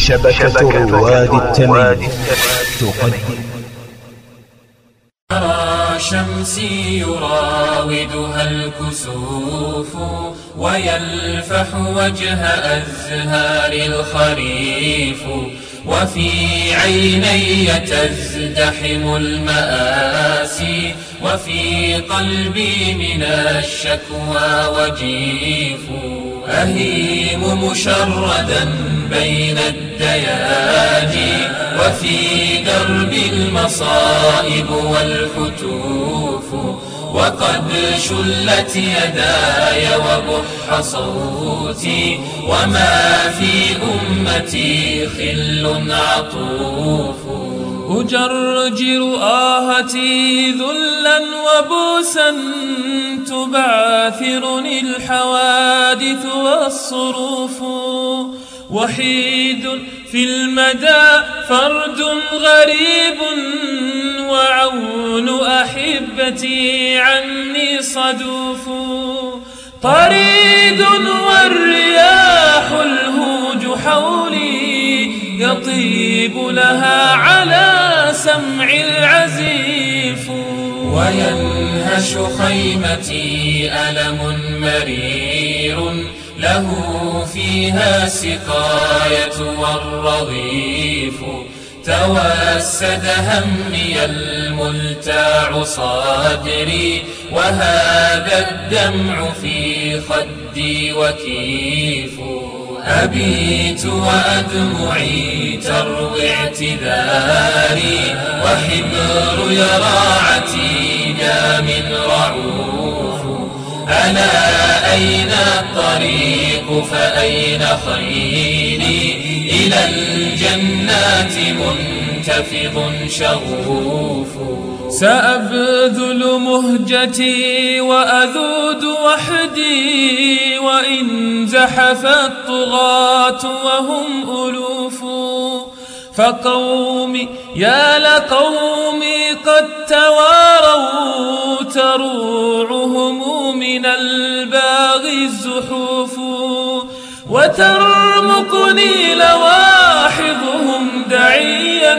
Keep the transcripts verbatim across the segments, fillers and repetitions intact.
شبكة رواد التميم تقدم شمسي يراودها الكسوف ويلفح وجه أزهار الخريف وفي عيني تزدحم المآسي وفي قلبي من الشكوى وجيف أهيم مشردا بين الدياجي وفي درب المصائب والحتوف وقد شلت يداي وبح صوتي وما في أمتي خل عطوف أجرجر آهتي ذلا وبوسا تبعثرني الحوادث والصروف وحيد في المدى فرد غريب وعون أحبتي عني صدوف طريد والرياح الهوج حولي يطيب لها على سمع العزيف وينهش خيمتي ألم مرير له فيها سقاية والرغيف توسد همي الملتاع صدري وهذا الدمع في خدي وكيف أبيت وأدمعي تروي اعتذاري وحبر يراعتي دام رعوف ألا أين الطريق فأين خيلي إلى الجنات منتفض شغوف سأبذل مهجتي وأذود وحدي وإن زحف الطغاة وهم ألوف فقومي يا لقومي قد تواروا تروعهم من الباغي الزحوف وترمقني لواحظهم دعيا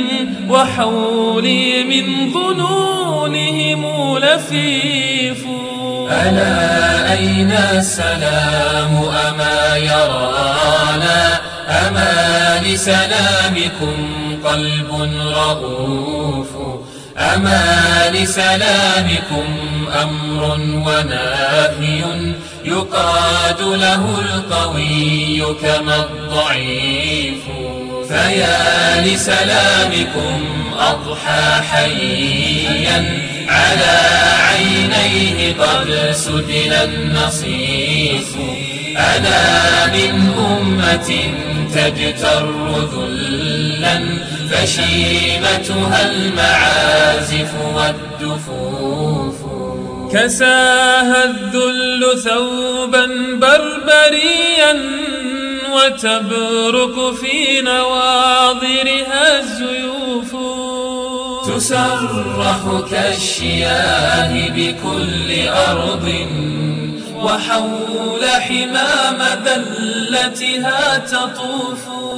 وحولي من ظنونهم لفيف ألا أين السلام أما يرانا أما لسلامكم قلب رؤوف أما لسلامكم أمر ونهي يقاد له القوي كما الضعيف فيا لسلامكم أضحى حيا على عينيه قد سدل النصيف أنا من أمة تجتر ذلا فشيمتها المعازف والدفوف كساها الذل ثوبا بربريا وتبرق في نواظرها الزيوف تسرح كالشياه بكل أرض وحول حمام ذلتها تطوف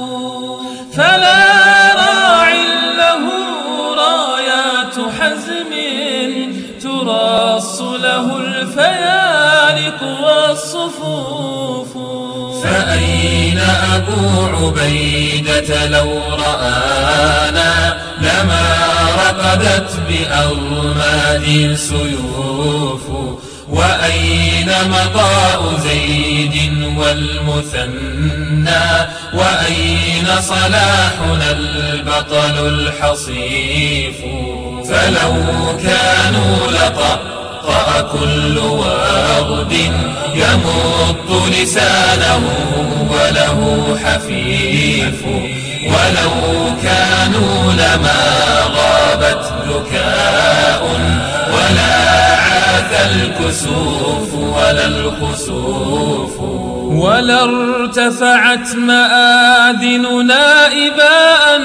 فلا راع له رايات حزم تراص له الفيالق والصفوف فأين أبو عبيدة لو رآنا لما رقدت بأرماد السيوف وأين مضاء زيد والمثنى وأين صلاحنا البطل الحصيف فلو كانوا لطأطأ كل وارد يمط لسانه وله حفيف ولو كانوا لما غابت ذكاء ولا الكسوف ولا الخسوف ولا ارتفعت مآذننا إباء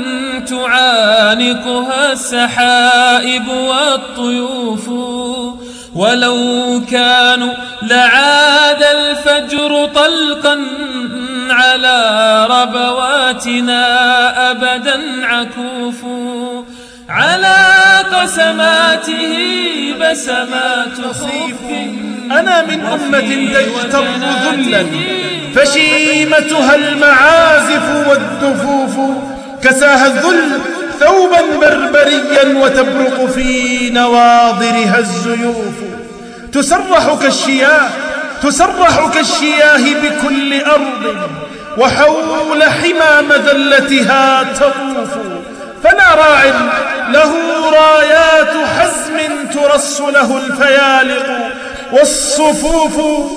تعانقها السحائب والطيوف ولو كانوا لعاد الفجر طلقا على ربوات قسماتنا أبدا عكوف على قسماته بسمات خف. أنا من أمة تجتر ذلا فشيمتها المعازف والدفوف، كساها الذل ثوبا بربريا وتبرق في نواضرها الزيوف. تسرح كالشياه تسرح كالشياه بكل أرض، وحول حمى مذلتها تطوف. فلا راع له رايات حزم ترص له الفيالق والصفوف.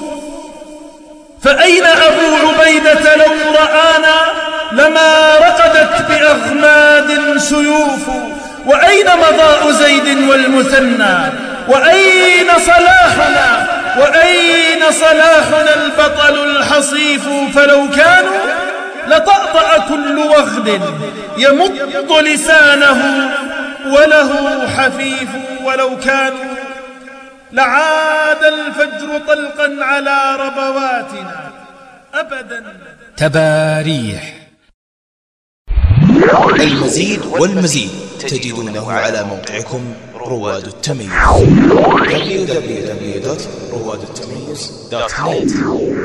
فأين أبو عبيدة لو رآنا لما رقدت بأغماد سيوف. وأين مضاء زيد والمثنى وأين صلاحنا وأين صلاحنا البطل الحصيف. فلو كانوا لطأطأ كل وغد يمط لسانه وله حفيف. ولو كانوا لعاد الفجر طلقا على ربواتنا أبدا. تباريح. المزيد والمزيد تجدونه على موقعكم رواد التميز دبليو دبليو دبليو دوت رواد التميز دوت نت.